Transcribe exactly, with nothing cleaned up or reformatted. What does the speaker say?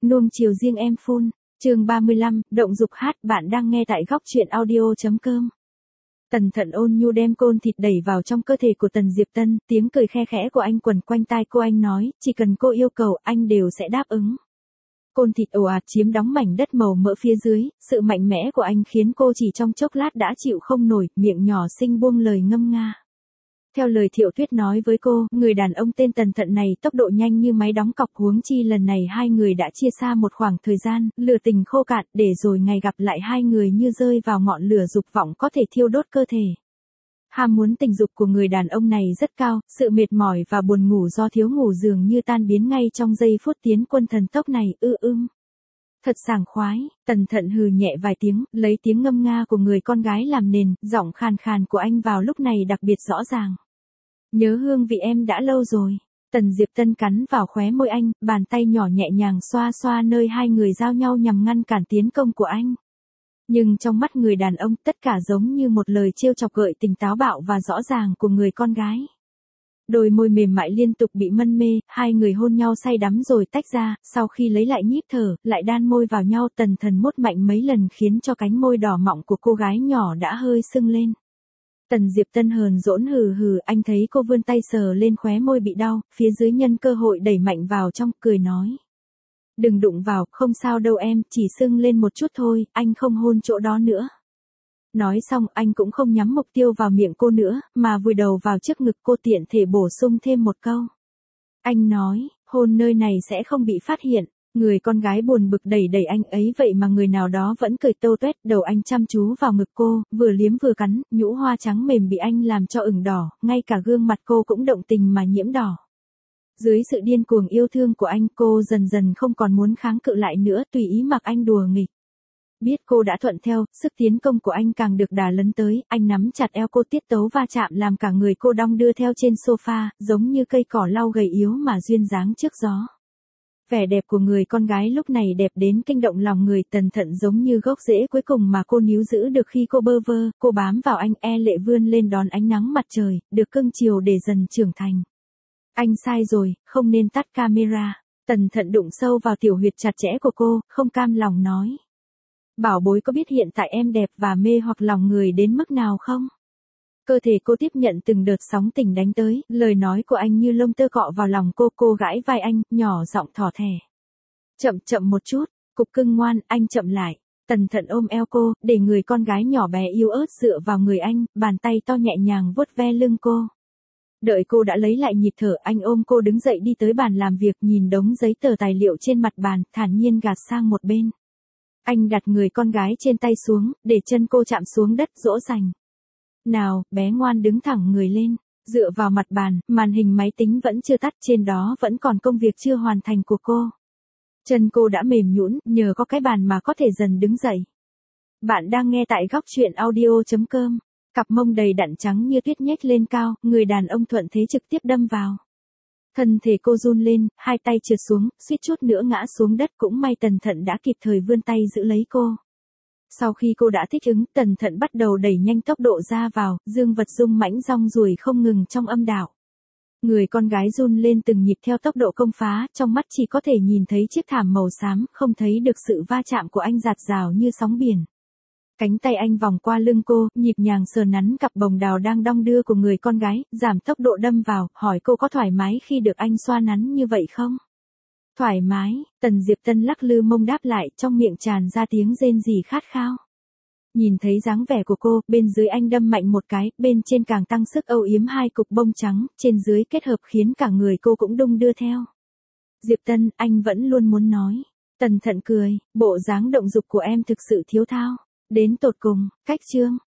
nuông chiều riêng em phun. Chương ba mươi lăm, động dục hát. Bạn đang nghe tại góc truyện audio chấm com. Tần Thận ôn nhu đem côn thịt đẩy vào trong cơ thể của Tần Diệp Tân, tiếng cười khe khẽ của anh quẩn quanh tai cô. Anh nói, chỉ cần cô yêu cầu, anh đều sẽ đáp ứng. Côn thịt ồ ạt chiếm đóng mảnh đất màu mỡ phía dưới, sự mạnh mẽ của anh khiến cô chỉ trong chốc lát đã chịu không nổi, miệng nhỏ xinh buông lời ngâm nga. Theo lời Thiệu Tuyết nói với cô, người đàn ông tên Tần Thận này tốc độ nhanh như máy đóng cọc, huống chi lần này hai người đã chia xa một khoảng thời gian, lửa tình khô cạn, để rồi ngày gặp lại hai người như rơi vào ngọn lửa dục vọng có thể thiêu đốt cơ thể. Ham muốn tình dục của người đàn ông này rất cao, sự mệt mỏi và buồn ngủ do thiếu ngủ dường như tan biến ngay trong giây phút tiến quân thần tốc này. Ư ưm. Thật sảng khoái. Tần Thận hừ nhẹ vài tiếng, lấy tiếng ngâm nga của người con gái làm nền, giọng khàn khàn của anh vào lúc này đặc biệt rõ ràng. Nhớ hương vị em đã lâu rồi. Tần Diệp Tân cắn vào khóe môi anh, bàn tay nhỏ nhẹ nhàng xoa xoa nơi hai người giao nhau nhằm ngăn cản tiến công của anh. Nhưng trong mắt người đàn ông, tất cả giống như một lời trêu chọc gợi tình táo bạo và rõ ràng của người con gái. Đôi môi mềm mại liên tục bị mân mê, hai người hôn nhau say đắm rồi tách ra, sau khi lấy lại nhíp thở, lại đan môi vào nhau. Tần Thần mút mạnh mấy lần khiến cho cánh môi đỏ mọng của cô gái nhỏ đã hơi sưng lên. Tần Diệp Tân hờn dỗi hừ hừ, anh thấy cô vươn tay sờ lên khóe môi bị đau, phía dưới nhân cơ hội đẩy mạnh vào trong, cười nói. Đừng đụng vào, không sao đâu em, chỉ sưng lên một chút thôi, anh không hôn chỗ đó nữa. Nói xong, anh cũng không nhắm mục tiêu vào miệng cô nữa, mà vùi đầu vào trước ngực cô, tiện thể bổ sung thêm một câu. Anh nói, hôn nơi này sẽ không bị phát hiện. Người con gái buồn bực đẩy đẩy anh ấy, vậy mà người nào đó vẫn cười tô tuét. Đầu anh chăm chú vào ngực cô, vừa liếm vừa cắn, nhũ hoa trắng mềm bị anh làm cho ửng đỏ, ngay cả gương mặt cô cũng động tình mà nhiễm đỏ. Dưới sự điên cuồng yêu thương của anh, cô dần dần không còn muốn kháng cự lại nữa, tùy ý mặc anh đùa nghịch. Biết cô đã thuận theo, sức tiến công của anh càng được đà lấn tới, anh nắm chặt eo cô, tiết tấu va chạm làm cả người cô đong đưa theo trên sofa, giống như cây cỏ lau gầy yếu mà duyên dáng trước gió. Vẻ đẹp của người con gái lúc này đẹp đến kinh động lòng người. Tần Thận giống như gốc rễ cuối cùng mà cô níu giữ được khi cô bơ vơ, cô bám vào anh, e lệ vươn lên đón ánh nắng mặt trời, được cưng chiều để dần trưởng thành. Anh sai rồi, không nên tắt camera. Tần Thận đụng sâu vào tiểu huyệt chặt chẽ của cô, không cam lòng nói. Bảo bối có biết hiện tại em đẹp và mê hoặc lòng người đến mức nào không? Cơ thể cô tiếp nhận từng đợt sóng tình đánh tới, lời nói của anh như lông tơ cọ vào lòng cô, cô gãi vai anh, nhỏ giọng thỏ thẻ. Chậm chậm một chút, cục cưng ngoan, anh chậm lại. Tần Thận ôm eo cô, để người con gái nhỏ bé yếu ớt dựa vào người anh, bàn tay to nhẹ nhàng vuốt ve lưng cô. Đợi cô đã lấy lại nhịp thở, anh ôm cô đứng dậy đi tới bàn làm việc, nhìn đống giấy tờ tài liệu trên mặt bàn, thản nhiên gạt sang một bên. Anh đặt người con gái trên tay xuống, để chân cô chạm xuống đất, dỗ dành. Nào, bé ngoan, đứng thẳng người lên, dựa vào mặt bàn, màn hình máy tính vẫn chưa tắt, trên đó vẫn còn công việc chưa hoàn thành của cô. Chân cô đã mềm nhũn, nhờ có cái bàn mà có thể dần đứng dậy. Bạn đang nghe tại góc truyện audio chấm com. Cặp mông đầy đặn trắng như tuyết nhếch lên cao, người đàn ông thuận thế trực tiếp đâm vào. Thân thể cô run lên, hai tay trượt xuống, suýt chút nữa ngã xuống đất, cũng may Tần Thận đã kịp thời vươn tay giữ lấy cô. Sau khi cô đã thích ứng, Tần Thận bắt đầu đẩy nhanh tốc độ ra vào, dương vật rung mãnh rong ruổi không ngừng trong âm đạo. Người con gái run lên từng nhịp theo tốc độ công phá, trong mắt chỉ có thể nhìn thấy chiếc thảm màu xám, không thấy được sự va chạm của anh dạt dào như sóng biển. Cánh tay anh vòng qua lưng cô, nhịp nhàng sờ nắn cặp bồng đào đang đong đưa của người con gái, giảm tốc độ đâm vào, hỏi cô có thoải mái khi được anh xoa nắn như vậy không? Thoải mái. Tần Diệp Tân lắc lư mông đáp lại, trong miệng tràn ra tiếng rên rỉ khát khao. Nhìn thấy dáng vẻ của cô, bên dưới anh đâm mạnh một cái, bên trên càng tăng sức âu yếm hai cục bông trắng, trên dưới kết hợp khiến cả người cô cũng đung đưa theo. Diệp Tân, anh vẫn luôn muốn nói. Tần Thận cười, bộ dáng động dục của em thực sự thiếu thao. Đến tột cùng, cách chương.